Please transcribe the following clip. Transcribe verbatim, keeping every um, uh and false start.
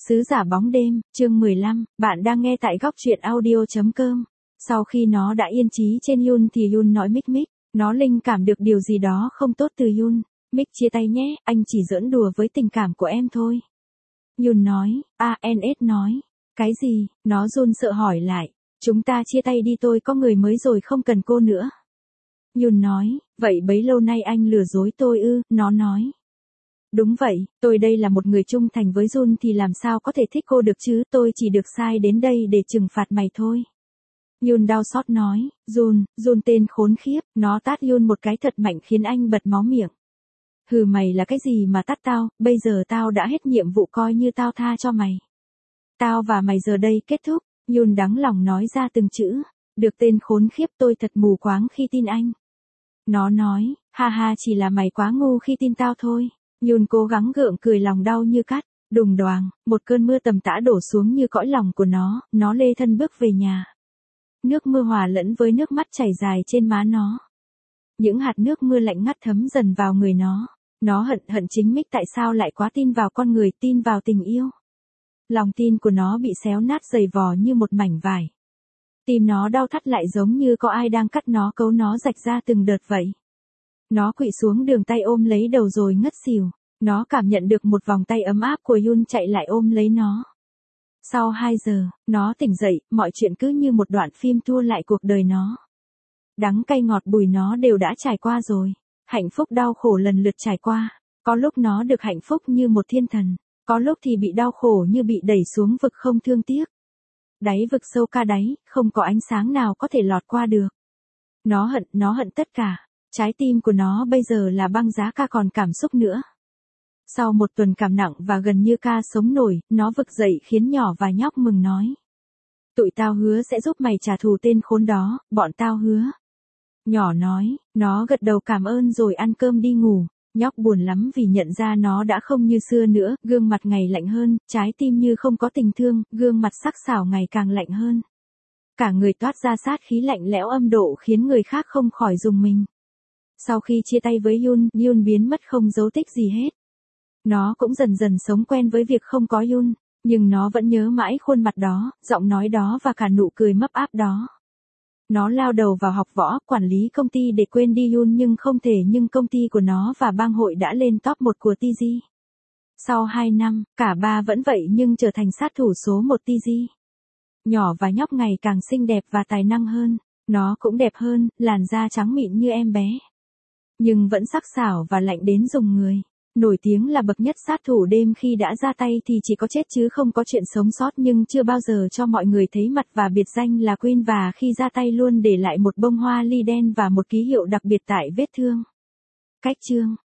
Sứ giả bóng đêm, chương mười lăm, bạn đang nghe tại góc truyện audio chấm com. Sau khi nó đã yên trí trên Yoon thì Yoon nói Mick Mick, nó linh cảm được điều gì đó không tốt từ Yoon. Mick chia tay nhé, anh chỉ giỡn đùa với tình cảm của em thôi. Yoon nói, a en ét nói, cái gì, nó run sợ hỏi lại, chúng ta chia tay đi tôi có người mới rồi không cần cô nữa. Yoon nói, vậy bấy lâu nay anh lừa dối tôi ư, nó nói. Đúng vậy, tôi đây là một người trung thành với Jun thì làm sao có thể thích cô được chứ, tôi chỉ được sai đến đây để trừng phạt mày thôi. Yoon đau xót nói, Jun, Jun tên khốn khiếp, nó tát Yoon một cái thật mạnh khiến anh bật máu miệng. Hừ, mày là cái gì mà tát tao, bây giờ tao đã hết nhiệm vụ, coi như tao tha cho mày. Tao và mày giờ đây kết thúc. Yoon đắng lòng nói ra từng chữ, được tên khốn khiếp, tôi thật mù quáng khi tin anh. Nó nói, ha ha, chỉ là mày quá ngu khi tin tao thôi. Yoon cố gắng gượng cười, lòng đau như cắt. Đùng đoàng, một cơn mưa tầm tã đổ xuống như cõi lòng của nó, nó lê thân bước về nhà. Nước mưa hòa lẫn với nước mắt chảy dài trên má nó. Những hạt nước mưa lạnh ngắt thấm dần vào người nó. Nó hận hận chính Mick tại sao lại quá tin vào con người, tin vào tình yêu. Lòng tin của nó bị xéo nát dày vò như một mảnh vải. Tim nó đau thắt lại giống như có ai đang cắt nó, cấu nó rạch ra từng đợt vậy. Nó quỵ xuống đường, tay ôm lấy đầu rồi ngất xỉu. Nó cảm nhận được một vòng tay ấm áp của Yoon chạy lại ôm lấy nó. Sau hai giờ, nó tỉnh dậy, mọi chuyện cứ như một đoạn phim tua lại cuộc đời nó. Đắng cay ngọt bùi nó đều đã trải qua rồi. Hạnh phúc đau khổ lần lượt trải qua. Có lúc nó được hạnh phúc như một thiên thần. Có lúc thì bị đau khổ như bị đẩy xuống vực không thương tiếc. Đáy vực sâu ca đáy, không có ánh sáng nào có thể lọt qua được. Nó hận, nó hận tất cả. Trái tim của nó bây giờ là băng giá, ca còn cảm xúc nữa. Sau một tuần cảm nặng và gần như ca sống nổi, nó vực dậy khiến nhỏ và nhóc mừng nói. Tụi tao hứa sẽ giúp mày trả thù tên khốn đó, bọn tao hứa. Nhỏ nói, nó gật đầu cảm ơn rồi ăn cơm đi ngủ. Nhóc buồn lắm vì nhận ra nó đã không như xưa nữa, gương mặt ngày lạnh hơn, trái tim như không có tình thương, gương mặt sắc sảo ngày càng lạnh hơn. Cả người toát ra sát khí lạnh lẽo âm độ khiến người khác không khỏi rùng mình. Sau khi chia tay với Yoon, Yoon biến mất không dấu tích gì hết. Nó cũng dần dần sống quen với việc không có Yoon, nhưng nó vẫn nhớ mãi khuôn mặt đó, giọng nói đó và cả nụ cười mấp áp đó. Nó lao đầu vào học võ, quản lý công ty để quên đi Yoon nhưng không thể, nhưng công ty của nó và bang hội đã lên top một của tê giê. Sau hai năm, cả ba vẫn vậy nhưng trở thành sát thủ số một tê giê. Nhỏ và nhóc ngày càng xinh đẹp và tài năng hơn, nó cũng đẹp hơn, làn da trắng mịn như em bé. Nhưng vẫn sắc sảo và lạnh đến rùng người. Nổi tiếng là bậc nhất sát thủ đêm, khi đã ra tay thì chỉ có chết chứ không có chuyện sống sót, nhưng chưa bao giờ cho mọi người thấy mặt và biệt danh là Queen, và khi ra tay luôn để lại một bông hoa ly đen và một ký hiệu đặc biệt tại vết thương. Cách chương